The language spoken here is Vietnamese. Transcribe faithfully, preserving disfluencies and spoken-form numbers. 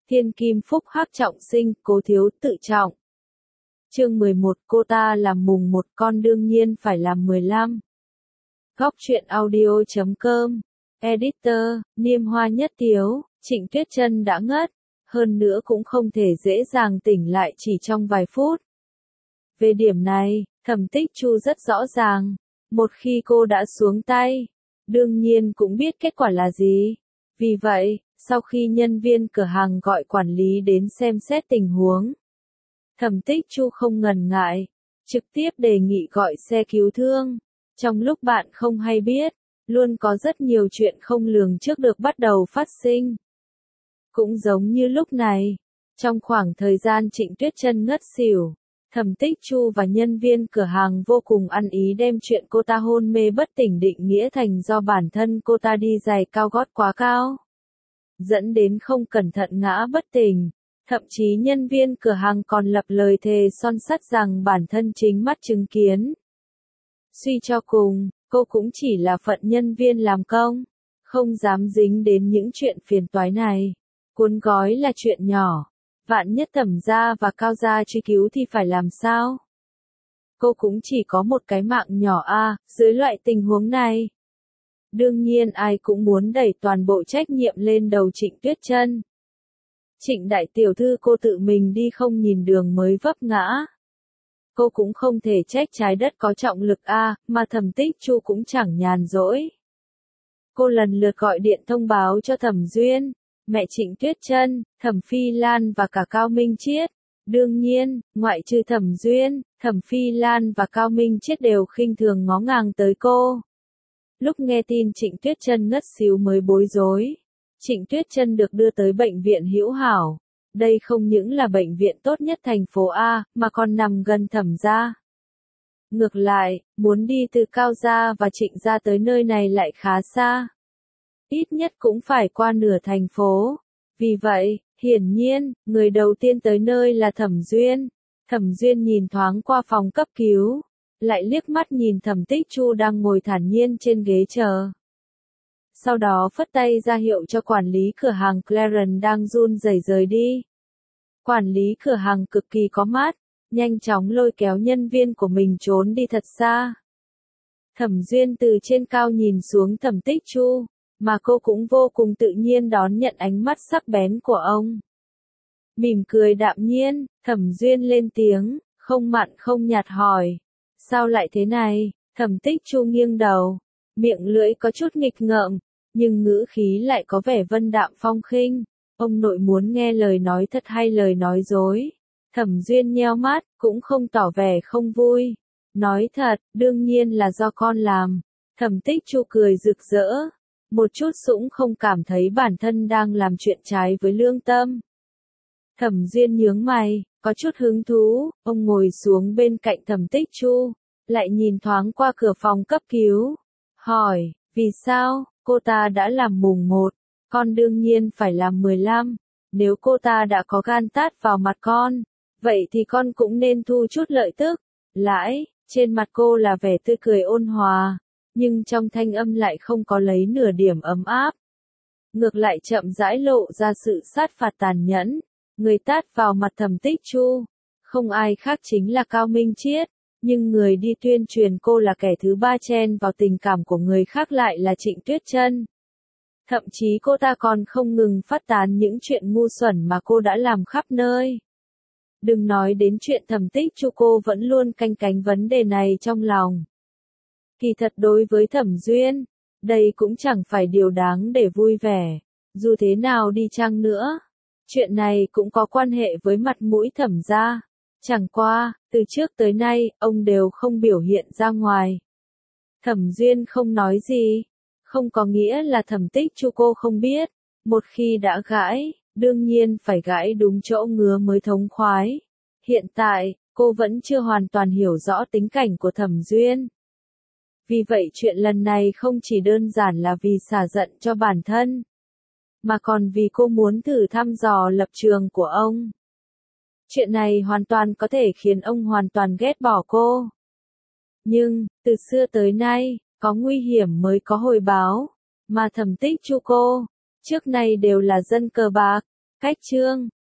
Thiên kim phúc hắc trọng sinh, cố thiếu tự trọng. Chương mười một, cô ta làm mùng một, con đương nhiên phải làm mười lăm. Góc truyện audio chấm com. Editor, Niêm Hoa Nhất Tiếu, Trịnh Tuyết Chân đã ngất, hơn nữa cũng không thể dễ dàng tỉnh lại chỉ trong vài phút. Về điểm này, Thẩm Tích Chu rất rõ ràng, một khi cô đã xuống tay, đương nhiên cũng biết kết quả là gì. Vì vậy, sau khi nhân viên cửa hàng gọi quản lý đến xem xét tình huống, Thẩm Tích Chu không ngần ngại, trực tiếp đề nghị gọi xe cứu thương. Trong lúc bạn không hay biết, luôn có rất nhiều chuyện không lường trước được bắt đầu phát sinh. Cũng giống như lúc này, trong khoảng thời gian Trịnh Tuyết Chân ngất xỉu, Thẩm Tích Chu và nhân viên cửa hàng vô cùng ăn ý đem chuyện cô ta hôn mê bất tỉnh định nghĩa thành do bản thân cô ta đi giày cao gót quá cao, dẫn đến không cẩn thận ngã bất tỉnh. Thậm chí nhân viên cửa hàng còn lập lời thề son sắt rằng bản thân chính mắt chứng kiến. Suy cho cùng, cô cũng chỉ là phận nhân viên làm công, không dám dính đến những chuyện phiền toái này. Cuốn gói là chuyện nhỏ, vạn nhất Thẩm gia và Cao gia truy cứu thì phải làm sao? Cô cũng chỉ có một cái mạng nhỏ a, à, dưới loại tình huống này. Đương nhiên ai cũng muốn đẩy toàn bộ trách nhiệm lên đầu Trịnh Tuyết Chân. Trịnh đại tiểu thư cô tự mình đi không nhìn đường mới vấp ngã. Cô cũng không thể trách trái đất có trọng lực a, à, mà Thẩm Tích Chu cũng chẳng nhàn rỗi. Cô lần lượt gọi điện thông báo cho Thẩm Duyên, mẹ Trịnh Tuyết Chân, Thẩm Phi Lan và cả Cao Minh Chiết. Đương nhiên, ngoại trừ Thẩm Duyên, Thẩm Phi Lan và Cao Minh Chiết đều khinh thường ngó ngàng tới cô. Lúc nghe tin Trịnh Tuyết Chân ngất xỉu mới bối rối. Trịnh Tuyết Chân được đưa tới bệnh viện Hữu Hảo. Đây không những là bệnh viện tốt nhất thành phố A, mà còn nằm gần Thẩm gia. Ngược lại, muốn đi từ Cao gia và Trịnh gia tới nơi này lại khá xa. Ít nhất cũng phải qua nửa thành phố. Vì vậy, hiển nhiên, người đầu tiên tới nơi là Thẩm Duyên. Thẩm Duyên nhìn thoáng qua phòng cấp cứu, lại liếc mắt nhìn Thẩm Tích Chu đang ngồi thản nhiên trên ghế chờ. Sau đó phất tay ra hiệu cho quản lý cửa hàng Clarence đang run rẩy rời đi. Quản lý cửa hàng cực kỳ có mát, nhanh chóng lôi kéo nhân viên của mình trốn đi thật xa. Thẩm Duyên từ trên cao nhìn xuống Thẩm Tích Chu, mà cô cũng vô cùng tự nhiên đón nhận ánh mắt sắc bén của ông. Mỉm cười đạm nhiên, Thẩm Duyên lên tiếng, không mặn không nhạt hỏi. Sao lại thế này? Thẩm Tích Chu nghiêng đầu, miệng lưỡi có chút nghịch ngợm, nhưng ngữ khí lại có vẻ vân đạm phong khinh. Ông nội muốn nghe lời nói thật hay lời nói dối? Thẩm Duyên nheo mắt, cũng không tỏ vẻ không vui. Nói thật, đương nhiên là do con làm. Thẩm Tích Chu cười rực rỡ, một chút cũng không cảm thấy bản thân đang làm chuyện trái với lương tâm. Thẩm Duyên nhướng mày, có chút hứng thú, ông ngồi xuống bên cạnh Thẩm Tích Chu, lại nhìn thoáng qua cửa phòng cấp cứu, hỏi, vì sao? Cô ta đã làm mùng một, con đương nhiên phải làm mười lăm. Nếu cô ta đã có gan tát vào mặt con, vậy thì con cũng nên thu chút lợi tức. Lãi, trên mặt cô là vẻ tươi cười ôn hòa, nhưng trong thanh âm lại không có lấy nửa điểm ấm áp. Ngược lại chậm rãi lộ ra sự sát phạt tàn nhẫn. Người tát vào mặt Thẩm Tích Chu, không ai khác chính là Cao Minh Chiết. Nhưng người đi tuyên truyền cô là kẻ thứ ba chen vào tình cảm của người khác lại là Trịnh Tuyết Chân. Thậm chí cô ta còn không ngừng phát tán những chuyện ngu xuẩn mà cô đã làm khắp nơi. Đừng nói đến chuyện Thẩm Tích Chu, cô vẫn luôn canh cánh vấn đề này trong lòng. Kỳ thật đối với Thẩm Duyên, đây cũng chẳng phải điều đáng để vui vẻ. Dù thế nào đi chăng nữa, chuyện này cũng có quan hệ với mặt mũi Thẩm gia. Chẳng qua, từ trước tới nay, ông đều không biểu hiện ra ngoài. Thẩm Duyên không nói gì, không có nghĩa là Thẩm Tích Chu cô không biết, một khi đã gãi, đương nhiên phải gãi đúng chỗ ngứa mới thống khoái. Hiện tại, cô vẫn chưa hoàn toàn hiểu rõ tính cảnh của Thẩm Duyên. Vì vậy chuyện lần này không chỉ đơn giản là vì xả giận cho bản thân, mà còn vì cô muốn thử thăm dò lập trường của ông. Chuyện này hoàn toàn có thể khiến ông hoàn toàn ghét bỏ cô. Nhưng, từ xưa tới nay, có nguy hiểm mới có hồi báo, mà Thẩm Tích Chu cô, trước nay đều là dân cờ bạc, Cách chương